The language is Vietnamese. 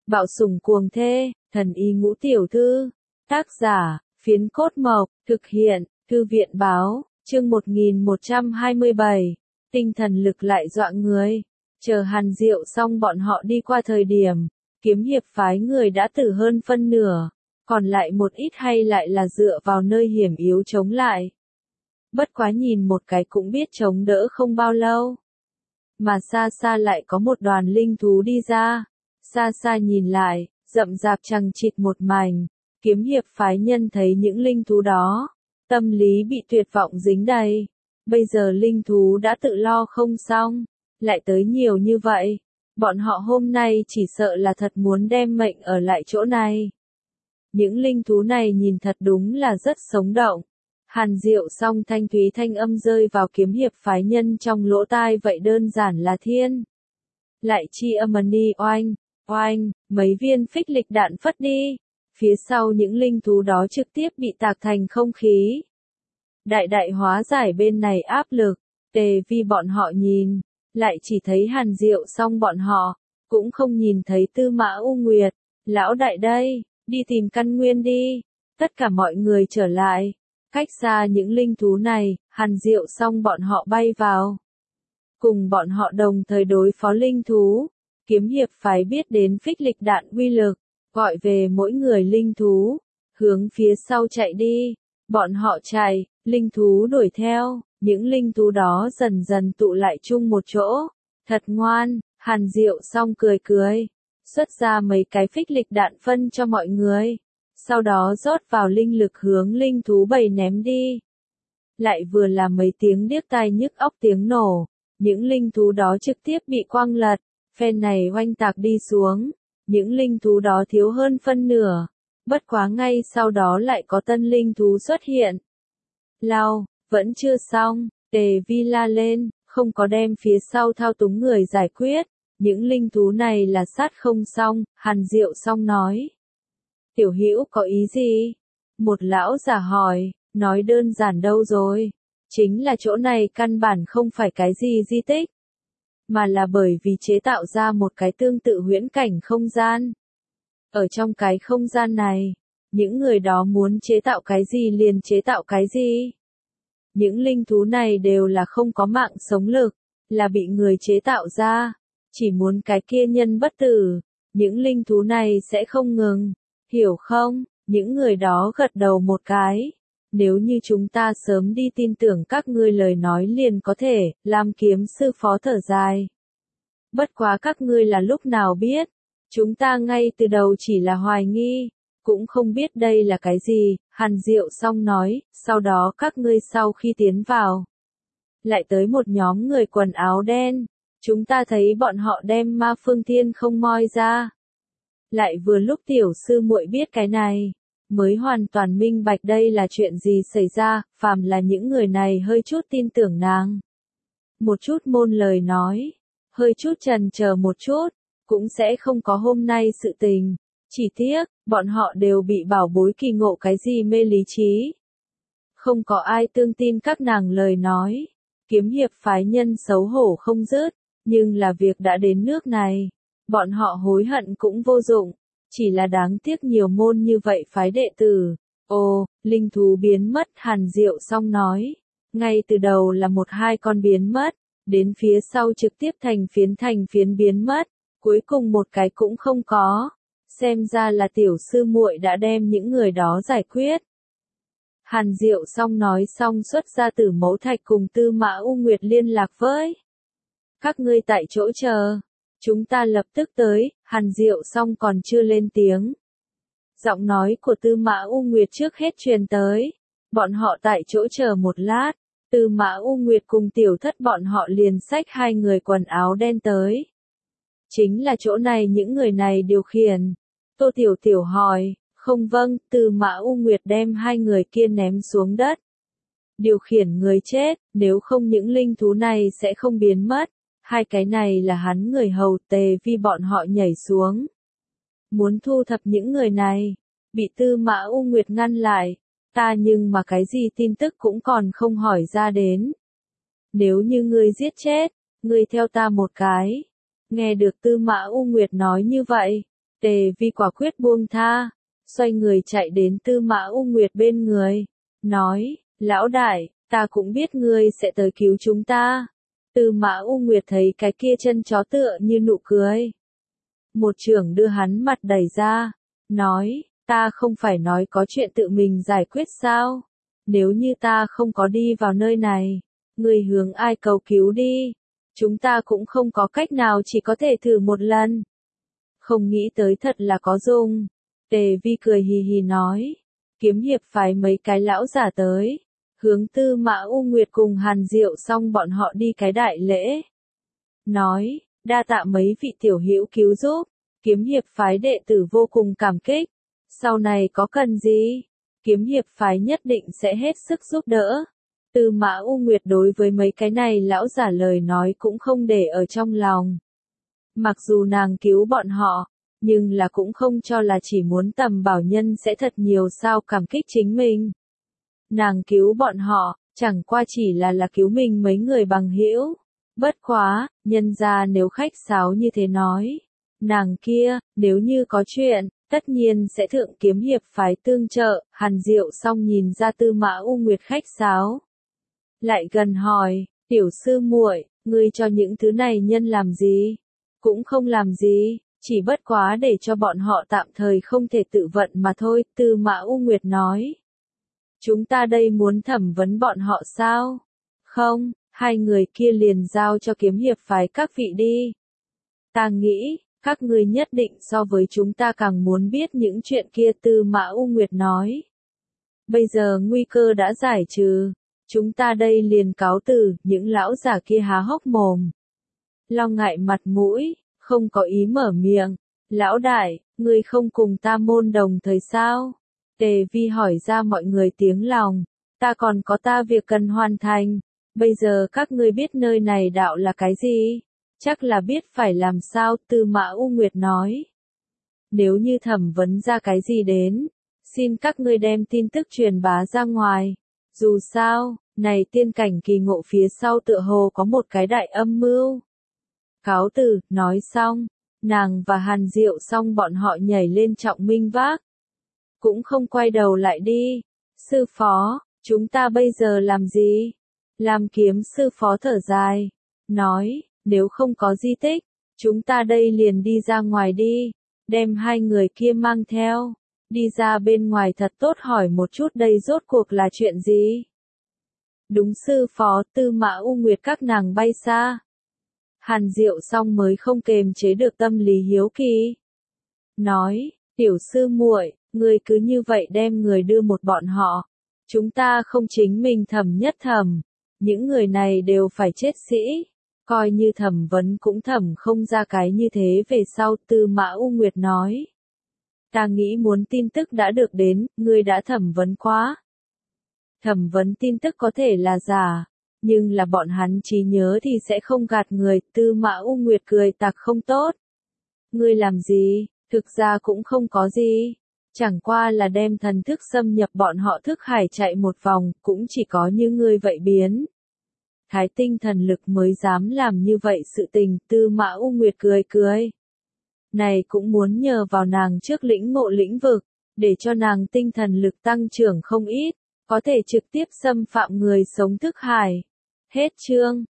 Bạo sủng cuồng thê, thần y ngũ tiểu thư. Tác giả, Phiến Cốt Mộc, thực hiện, Thư viện báo, chương 1127. Tinh thần lực lại dọa người. Chờ Hàn Diệu xong bọn họ đi qua thời điểm, kiếm hiệp phái người đã tử hơn phân nửa, còn lại một ít hay lại là dựa vào nơi hiểm yếu chống lại. Bất quá nhìn một cái cũng biết chống đỡ không bao lâu. Mà xa xa lại có một đoàn linh thú đi ra. Xa xa nhìn lại, rậm rạp chằng chịt một mảnh. Kiếm hiệp phái nhân thấy những linh thú đó, tâm lý bị tuyệt vọng dính đầy. Bây giờ linh thú đã tự lo không xong, lại tới nhiều như vậy. Bọn họ hôm nay chỉ sợ là thật muốn đem mệnh ở lại chỗ này. Những linh thú này nhìn thật đúng là rất sống động. Hàn Diệu xong thanh thúy thanh âm rơi vào kiếm hiệp phái nhân trong lỗ tai vậy đơn giản là thiên. Lại chi âm ni oanh, oanh, mấy viên phích lịch đạn phất đi. Phía sau những linh thú đó trực tiếp bị tạc thành không khí. Đại đại hóa giải bên này áp lực, tề vi bọn họ nhìn, lại chỉ thấy Hàn Diệu xong bọn họ, cũng không nhìn thấy Tư Mã U Nguyệt. Lão đại đây, đi tìm căn nguyên đi, tất cả mọi người trở lại. Cách xa những linh thú này, Hàn Diệu xong bọn họ bay vào. Cùng bọn họ đồng thời đối phó linh thú, kiếm hiệp phái biết đến phích lịch đạn uy lực, gọi về mỗi người linh thú, hướng phía sau chạy đi. Bọn họ chạy, linh thú đuổi theo, những linh thú đó dần dần tụ lại chung một chỗ. Thật ngoan, Hàn Diệu xong cười cười, xuất ra mấy cái phích lịch đạn phân cho mọi người. Sau đó rót vào linh lực hướng linh thú bầy ném đi. Lại vừa là mấy tiếng điếc tai nhức óc tiếng nổ, những linh thú đó trực tiếp bị quăng lật, phen này oanh tạc đi xuống, những linh thú đó thiếu hơn phân nửa, bất quá ngay sau đó lại có tân linh thú xuất hiện. Lao, vẫn chưa xong, tề vi la lên, không có đem phía sau thao túng người giải quyết, những linh thú này là sát không xong, Hàn Diệu xong nói. Tiểu Hữu có ý gì? Một lão già hỏi, nói đơn giản đâu rồi? Chính là chỗ này căn bản không phải cái gì di tích, mà là bởi vì chế tạo ra một cái tương tự huyễn cảnh không gian. Ở trong cái không gian này, những người đó muốn chế tạo cái gì liền chế tạo cái gì. Những linh thú này đều là không có mạng sống lực, là bị người chế tạo ra, chỉ muốn cái kia nhân bất tử, những linh thú này sẽ không ngừng. Hiểu không? Những người đó gật đầu một cái. Nếu như chúng ta sớm đi tin tưởng các ngươi lời nói liền có thể, Lam kiếm sư phó thở dài. Bất quá các ngươi là lúc nào biết, chúng ta ngay từ đầu chỉ là hoài nghi, cũng không biết đây là cái gì, Hàn Diệu xong nói, sau đó các ngươi sau khi tiến vào. Lại tới một nhóm người quần áo đen, chúng ta thấy bọn họ đem Ma Phương Thiên không moi ra. Lại vừa lúc tiểu sư muội biết cái này, mới hoàn toàn minh bạch đây là chuyện gì xảy ra, phàm là những người này hơi chút tin tưởng nàng. Một chút môn lời nói, hơi chút chần chờ một chút, cũng sẽ không có hôm nay sự tình. Chỉ tiếc, bọn họ đều bị bảo bối kỳ ngộ cái gì mê lý trí. Không có ai tương tin các nàng lời nói. Kiếm hiệp phái nhân xấu hổ không dứt, nhưng là việc đã đến nước này. Bọn họ hối hận cũng vô dụng, chỉ là đáng tiếc nhiều môn như vậy phái đệ tử. Ồ, linh thú biến mất, Hàn Diệu xong nói. Ngay từ đầu là một hai con biến mất, đến phía sau trực tiếp thành phiến biến mất, cuối cùng một cái cũng không có. Xem ra là tiểu sư muội đã đem những người đó giải quyết. Hàn Diệu xong nói xong xuất ra Tử Mẫu Thạch cùng Tư Mã U Nguyệt liên lạc với. Các ngươi tại chỗ chờ. Chúng ta lập tức tới, Hàn Diệu xong còn chưa lên tiếng. Giọng nói của Tư Mã U Nguyệt trước hết truyền tới. Bọn họ tại chỗ chờ một lát, Tư Mã U Nguyệt cùng tiểu thất bọn họ liền xách hai người quần áo đen tới. Chính là chỗ này những người này điều khiển. Tô Tiểu Tiểu hỏi, không vâng, Tư Mã U Nguyệt đem hai người kia ném xuống đất. Điều khiển người chết, nếu không những linh thú này sẽ không biến mất. Hai cái này là hắn người hầu, tề vi bọn họ nhảy xuống. Muốn thu thập những người này, bị Tư Mã U Nguyệt ngăn lại. Ta nhưng mà cái gì tin tức cũng còn không hỏi ra đến. Nếu như ngươi giết chết, ngươi theo ta một cái. Nghe được Tư Mã U Nguyệt nói như vậy, Tề Vi quả quyết buông tha, xoay người chạy đến Tư Mã U Nguyệt bên người, nói, lão đại, ta cũng biết ngươi sẽ tới cứu chúng ta. Tư Mã U Nguyệt thấy cái kia chân chó tựa như nụ cười. Một chưởng đưa hắn mặt đẩy ra, nói, ta không phải nói có chuyện tự mình giải quyết sao? Nếu như ta không có đi vào nơi này, ngươi hướng ai cầu cứu đi? Chúng ta cũng không có cách nào, chỉ có thể thử một lần. Không nghĩ tới thật là có dùng. Tề Vi cười hì hì nói, kiếm hiệp phái mấy cái lão giả tới, hướng Tư Mã U Nguyệt cùng Hàn Diệu xong bọn họ đi cái đại lễ. Nói, đa tạ mấy vị tiểu hữu cứu giúp, kiếm hiệp phái đệ tử vô cùng cảm kích. Sau này có cần gì, kiếm hiệp phái nhất định sẽ hết sức giúp đỡ. Tư Mã U Nguyệt đối với mấy cái này lão giả lời nói cũng không để ở trong lòng. Mặc dù nàng cứu bọn họ, nhưng là cũng không cho là chỉ muốn Tầm Bảo Nhân sẽ thật nhiều sao cảm kích chính mình. Nàng cứu bọn họ, chẳng qua chỉ là cứu mình mấy người bằng hữu. Bất quá, nhân ra nếu khách sáo như thế nói, nàng kia, nếu như có chuyện, tất nhiên sẽ thượng kiếm hiệp phái tương trợ. Hàn Diệu xong nhìn ra Tư Mã U Nguyệt khách sáo, lại gần hỏi, tiểu sư muội, ngươi cho những thứ này nhân làm gì? Cũng không làm gì, chỉ bất quá để cho bọn họ tạm thời không thể tự vận mà thôi. Tư Mã U Nguyệt nói, chúng ta đây muốn thẩm vấn bọn họ sao? Không, hai người kia liền giao cho kiếm hiệp phái các vị đi. Ta nghĩ, các ngươi nhất định so với chúng ta càng muốn biết những chuyện kia. Tư Mã U Nguyệt nói, bây giờ nguy cơ đã giải trừ, chúng ta đây liền cáo từ. Những lão giả kia há hốc mồm, lo ngại mặt mũi, không có ý mở miệng. Lão đại, ngươi không cùng ta môn đồng thời sao? Tề Vi hỏi ra mọi người tiếng lòng, ta còn có ta việc cần hoàn thành. Bây giờ các ngươi biết nơi này đạo là cái gì? Chắc là biết phải làm sao. Tư Mã U Nguyệt nói, nếu như thẩm vấn ra cái gì đến, xin các ngươi đem tin tức truyền bá ra ngoài. Dù sao, này tiên cảnh kỳ ngộ phía sau tựa hồ có một cái đại âm mưu. Cáo từ, nói xong, nàng và Hàn Diệu xong bọn họ nhảy lên trọng minh vác, cũng không quay đầu lại đi. Sư phó, chúng ta bây giờ làm gì? Lam Kiếm sư phó thở dài, nói, nếu không có di tích, chúng ta đây liền đi ra ngoài đi, đem hai người kia mang theo, đi ra bên ngoài thật tốt hỏi một chút đây rốt cuộc là chuyện gì. Đúng sư phó. Tư Mã U Nguyệt các nàng bay xa. Hàn Diệu xong mới không kềm chế được tâm lý hiếu kỳ, nói, tiểu sư muội, ngươi cứ như vậy đem người đưa một bọn họ, chúng ta không chính mình thẩm nhất thẩm, những người này đều phải chết sĩ, coi như thẩm vấn cũng thẩm không ra cái như thế về sau. Tư Mã U Nguyệt nói, ta nghĩ muốn tin tức đã được đến, ngươi đã thẩm vấn quá. Thẩm vấn tin tức có thể là giả, nhưng là bọn hắn trí nhớ thì sẽ không gạt người. Tư Mã U Nguyệt cười tặc không tốt. Ngươi làm gì? Thực ra cũng không có gì. Chẳng qua là đem thần thức xâm nhập bọn họ thức hải chạy một vòng, cũng chỉ có như ngươi vậy biến thái tinh thần lực mới dám làm như vậy sự tình. Tư Mã U Nguyệt cười cười. Này cũng muốn nhờ vào nàng trước lĩnh ngộ lĩnh vực, để cho nàng tinh thần lực tăng trưởng không ít, có thể trực tiếp xâm phạm người sống thức hải. Hết chương.